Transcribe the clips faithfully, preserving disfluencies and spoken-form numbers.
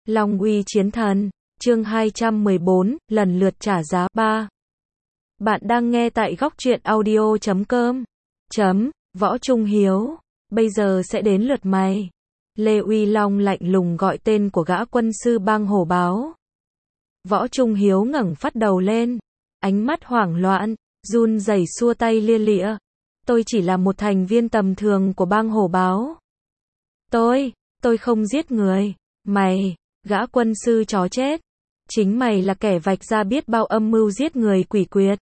Long uy chiến thần, chương hai trăm mười bốn, lần lượt trả giá ba. Bạn đang nghe tại góc truyện audio chấm com. Chấm, Võ Trung Hiếu, bây giờ sẽ đến lượt mày. Lê Uy Long lạnh lùng gọi tên của gã quân sư bang hổ báo. Võ Trung Hiếu ngẩng phát đầu lên, ánh mắt hoảng loạn, run rẩy xua tay lia lịa. Tôi chỉ là một thành viên tầm thường của bang hổ báo. Tôi, tôi không giết người. Mày, gã quân sư chó chết. Chính mày là kẻ vạch ra biết bao âm mưu giết người quỷ quyệt.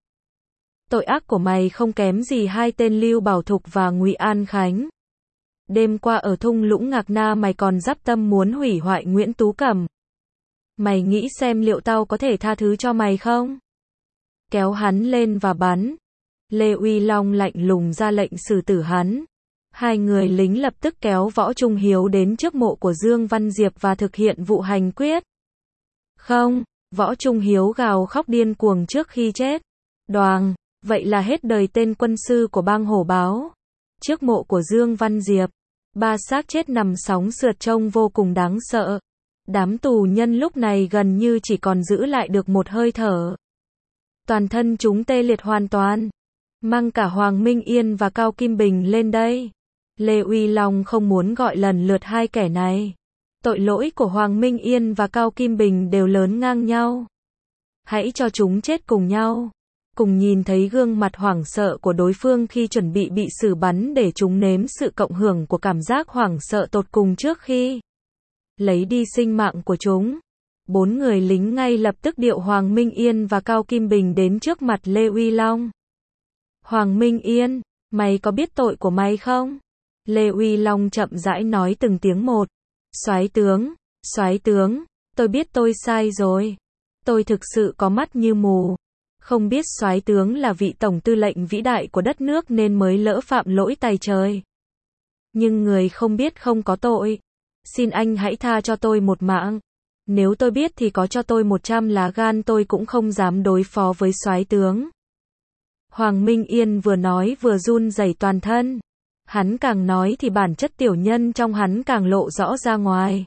Tội ác của mày không kém gì hai tên Lưu Bảo Thục và Ngụy An Khánh. Đêm qua ở thung lũng Ngạc Na mày còn dắp tâm muốn hủy hoại Nguyễn Tú Cẩm. Mày nghĩ xem liệu tao có thể tha thứ cho mày không? Kéo hắn lên và bắn. Lê Uy Long lạnh lùng ra lệnh xử tử hắn. Hai người lính lập tức kéo Võ Trung Hiếu đến trước mộ của Dương Văn Diệp và thực hiện vụ hành quyết. Không, Võ Trung Hiếu gào khóc điên cuồng trước khi chết. Đoàng, vậy là hết đời tên quân sư của bang hổ báo. Trước mộ của Dương Văn Diệp, ba xác chết nằm sóng sượt trông vô cùng đáng sợ. Đám tù nhân lúc này gần như chỉ còn giữ lại được một hơi thở. Toàn thân chúng tê liệt hoàn toàn. Mang cả Hoàng Minh Yên và Cao Kim Bình lên đây. Lê Uy Long không muốn gọi lần lượt hai kẻ này. Tội lỗi của Hoàng Minh Yên và Cao Kim Bình đều lớn ngang nhau. Hãy cho chúng chết cùng nhau. Cùng nhìn thấy gương mặt hoảng sợ của đối phương khi chuẩn bị bị xử bắn để chúng nếm sự cộng hưởng của cảm giác hoảng sợ tột cùng trước khi lấy đi sinh mạng của chúng. Bốn người lính ngay lập tức điệu Hoàng Minh Yên và Cao Kim Bình đến trước mặt Lê Uy Long. Hoàng Minh Yên, mày có biết tội của mày không? Lê Uy Long chậm rãi nói từng tiếng một. Soái tướng, soái tướng, tôi biết tôi sai rồi. Tôi thực sự có mắt như mù. Không biết soái tướng là vị tổng tư lệnh vĩ đại của đất nước nên mới lỡ phạm lỗi tày trời. Nhưng người không biết không có tội. Xin anh hãy tha cho tôi một mạng. Nếu tôi biết thì có cho tôi một trăm lá gan tôi cũng không dám đối phó với soái tướng. Hoàng Minh Yên vừa nói vừa run rẩy toàn thân. Hắn càng nói thì bản chất tiểu nhân trong hắn càng lộ rõ ra ngoài.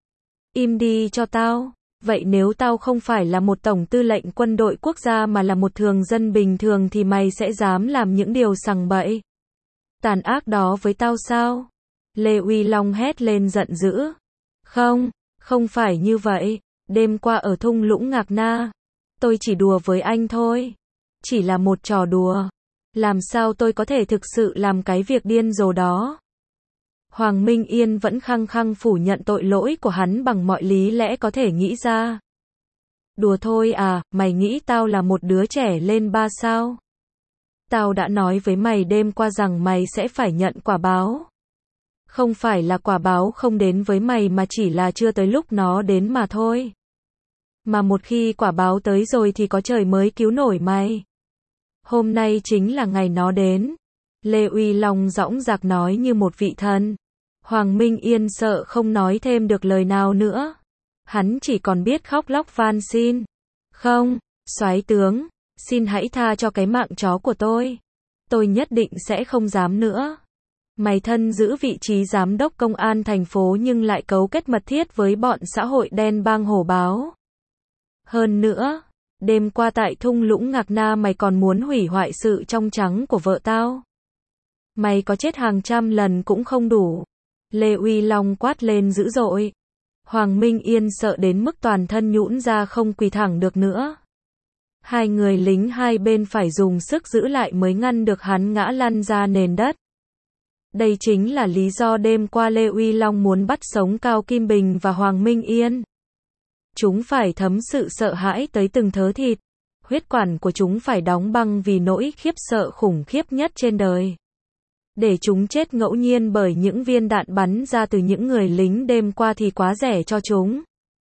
Im đi cho tao. Vậy nếu tao không phải là một tổng tư lệnh quân đội quốc gia mà là một thường dân bình thường thì mày sẽ dám làm những điều sằng bậy, tàn ác đó với tao sao? Lê Uy Long hét lên giận dữ. Không, không phải như vậy. Đêm qua ở thung lũng Ngạc Na, tôi chỉ đùa với anh thôi. Chỉ là một trò đùa. Làm sao tôi có thể thực sự làm cái việc điên rồ đó? Hoàng Minh Yên vẫn khăng khăng phủ nhận tội lỗi của hắn bằng mọi lý lẽ có thể nghĩ ra. Đùa thôi à, mày nghĩ tao là một đứa trẻ lên ba sao? Tao đã nói với mày đêm qua rằng mày sẽ phải nhận quả báo. Không phải là quả báo không đến với mày mà chỉ là chưa tới lúc nó đến mà thôi. Mà một khi quả báo tới rồi thì có trời mới cứu nổi mày. Hôm nay chính là ngày nó đến. Lê Uy Long dõng dạc nói như một vị thần. Hoàng Minh Yên sợ không nói thêm được lời nào nữa. Hắn chỉ còn biết khóc lóc van xin. Không, soái tướng, xin hãy tha cho cái mạng chó của tôi. Tôi nhất định sẽ không dám nữa. Mày thân giữ vị trí giám đốc công an thành phố nhưng lại cấu kết mật thiết với bọn xã hội đen bang hổ báo. Hơn nữa, đêm qua tại thung lũng Ngạc Na mày còn muốn hủy hoại sự trong trắng của vợ tao. Mày có chết hàng trăm lần cũng không đủ. Lê Uy Long quát lên dữ dội. Hoàng Minh Yên sợ đến mức toàn thân nhũn ra không quỳ thẳng được nữa. Hai người lính hai bên phải dùng sức giữ lại mới ngăn được hắn ngã lăn ra nền đất. Đây chính là lý do đêm qua Lê Uy Long muốn bắt sống Cao Kim Bình và Hoàng Minh Yên. Chúng phải thấm sự sợ hãi tới từng thớ thịt. Huyết quản của chúng phải đóng băng vì nỗi khiếp sợ khủng khiếp nhất trên đời. Để chúng chết ngẫu nhiên bởi những viên đạn bắn ra từ những người lính đêm qua thì quá rẻ cho chúng.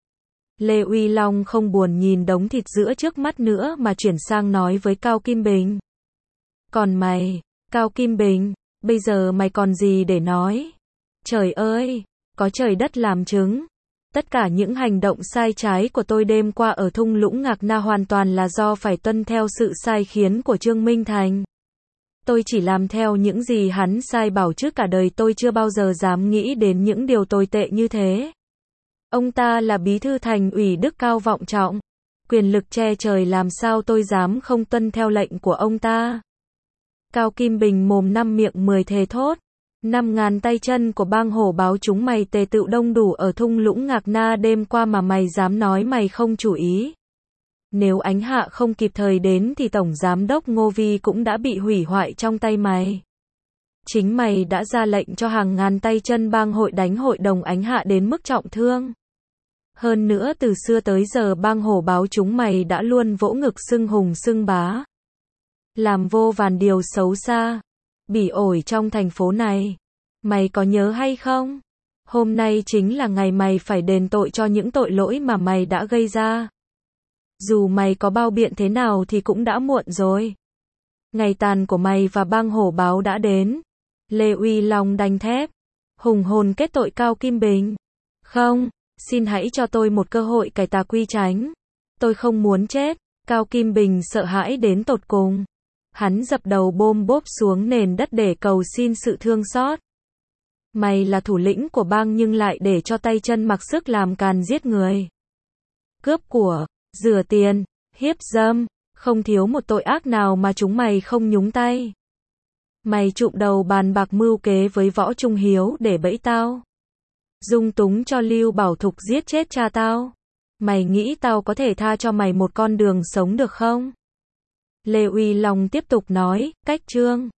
Lê Uy Long không buồn nhìn đống thịt giữa trước mắt nữa mà chuyển sang nói với Cao Kim Bình. Còn mày, Cao Kim Bình, bây giờ mày còn gì để nói? Trời ơi, có trời đất làm chứng. Tất cả những hành động sai trái của tôi đêm qua ở thung lũng Ngạc Na hoàn toàn là do phải tuân theo sự sai khiến của Trương Minh Thành. Tôi chỉ làm theo những gì hắn sai bảo chứ cả đời tôi chưa bao giờ dám nghĩ đến những điều tồi tệ như thế. Ông ta là bí thư thành ủy đức cao vọng trọng. Quyền lực che trời, làm sao tôi dám không tuân theo lệnh của ông ta. Cao Kim Bình mồm năm miệng mười thề thốt. Năm ngàn tay chân của bang hổ báo chúng mày tề tựu đông đủ ở thung lũng Ngạc Na đêm qua mà mày dám nói mày không chú ý. Nếu Ánh Hạ không kịp thời đến thì Tổng Giám đốc Ngô Vi cũng đã bị hủy hoại trong tay mày. Chính mày đã ra lệnh cho hàng ngàn tay chân bang hội đánh hội đồng Ánh Hạ đến mức trọng thương. Hơn nữa từ xưa tới giờ bang hổ báo chúng mày đã luôn vỗ ngực xưng hùng xưng bá. Làm vô vàn điều xấu xa, bỉ ổi trong thành phố này. Mày có nhớ hay không? Hôm nay chính là ngày mày phải đền tội cho những tội lỗi mà mày đã gây ra. Dù mày có bao biện thế nào thì cũng đã muộn rồi. Ngày tàn của mày và bang hổ báo đã đến. Lê Uy Long đanh thép, hùng hồn kết tội Cao Kim Bình. Không, xin hãy cho tôi một cơ hội cải tà quy chánh. Tôi không muốn chết. Cao Kim Bình sợ hãi đến tột cùng. Hắn dập đầu bôm bốp xuống nền đất để cầu xin sự thương xót. Mày là thủ lĩnh của bang nhưng lại để cho tay chân mặc sức làm càn giết người. Cướp của, rửa tiền, hiếp dâm, không thiếu một tội ác nào mà chúng mày không nhúng tay. Mày trụm đầu bàn bạc mưu kế với Võ Trung Hiếu để bẫy tao. Dung túng cho Lưu Bảo Thục giết chết cha tao. Mày nghĩ tao có thể tha cho mày một con đường sống được không? Lê Uy Long tiếp tục nói, cách trương.